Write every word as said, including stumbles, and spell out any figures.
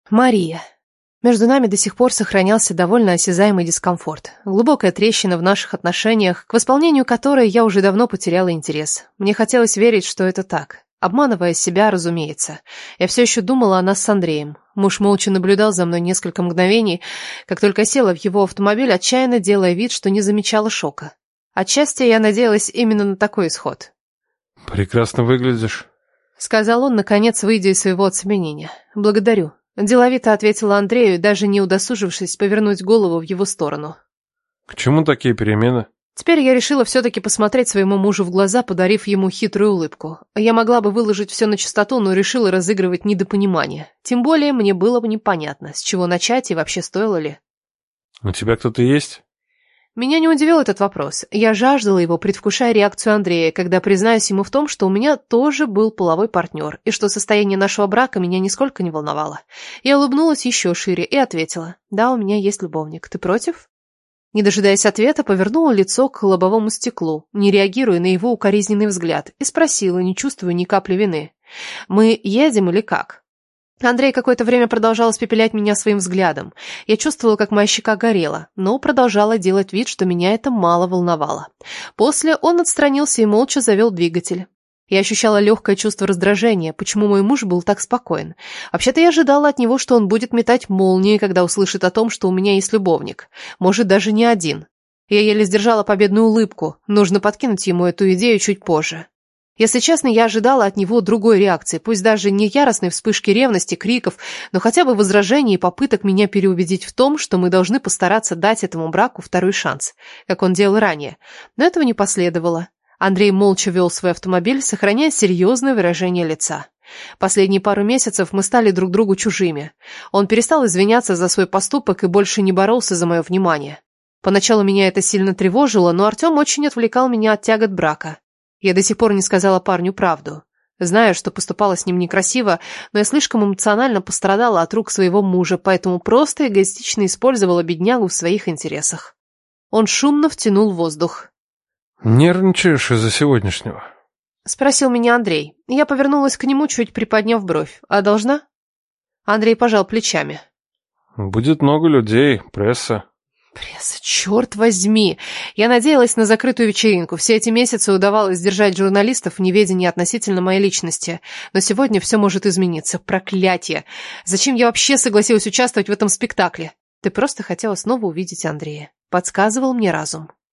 Мария. Между нами до сих пор сохранялся довольно осязаемый дискомфорт. Глубокая трещина в наших отношениях, к восполнению которой я уже давно потеряла интерес. Мне хотелось верить, что это так. Обманывая себя, разумеется. Я все еще думала о нас с Андреем. Муж молча наблюдал за мной несколько мгновений, как только села в его автомобиль, отчаянно делая вид, что не замечала шока. Отчасти я надеялась именно на такой исход. «Прекрасно выглядишь», — сказал он, наконец, выйдя из своего оцепенения. «Благодарю». Деловито ответила Андрею, даже не удосужившись повернуть голову в его сторону. «К чему такие перемены?» Теперь я решила все-таки посмотреть своему мужу в глаза, подарив ему хитрую улыбку. Я могла бы выложить все на чистоту, но решила разыгрывать недопонимание. Тем более мне было бы непонятно, с чего начать и вообще стоило ли. «У тебя кто-то есть?» Меня не удивил этот вопрос. Я жаждала его, предвкушая реакцию Андрея, когда признаюсь ему в том, что у меня тоже был половой партнер, и что состояние нашего брака меня нисколько не волновало. Я улыбнулась еще шире и ответила: «Да, у меня есть любовник. Ты против?» Не дожидаясь ответа, повернула лицо к лобовому стеклу, не реагируя на его укоризненный взгляд, и спросила, не чувствуя ни капли вины: «Мы едем или как?» Андрей какое-то время продолжал испепелять меня своим взглядом. Я чувствовала, как моя щека горела, но продолжала делать вид, что меня это мало волновало. После он отстранился и молча завел двигатель. Я ощущала легкое чувство раздражения, почему мой муж был так спокоен. Вообще-то я ожидала от него, что он будет метать молнии, когда услышит о том, что у меня есть любовник. Может, даже не один. Я еле сдержала победную улыбку. Нужно подкинуть ему эту идею чуть позже. Если честно, я ожидала от него другой реакции, пусть даже не яростной вспышки ревности, криков, но хотя бы возражений и попыток меня переубедить в том, что мы должны постараться дать этому браку второй шанс, как он делал ранее. Но этого не последовало. Андрей молча вел свой автомобиль, сохраняя серьезное выражение лица. Последние пару месяцев мы стали друг другу чужими. Он перестал извиняться за свой поступок и больше не боролся за мое внимание. Поначалу меня это сильно тревожило, но Артем очень отвлекал меня от тягот брака. Я до сих пор не сказала парню правду. Знаю, что поступала с ним некрасиво, но я слишком эмоционально пострадала от рук своего мужа, поэтому просто эгоистично использовала беднягу в своих интересах. Он шумно втянул воздух. «Нервничаешь из-за сегодняшнего?» — спросил меня Андрей. Я повернулась к нему, чуть приподняв бровь. «А должна?» Андрей пожал плечами. «Будет много людей, пресса». Пресса, черт возьми! Я надеялась на закрытую вечеринку. Все эти месяцы удавалось держать журналистов в неведении относительно моей личности. Но сегодня все может измениться. Проклятье! Зачем я вообще согласилась участвовать в этом спектакле? Ты просто хотела снова увидеть Андрея. Подсказывал мне разум.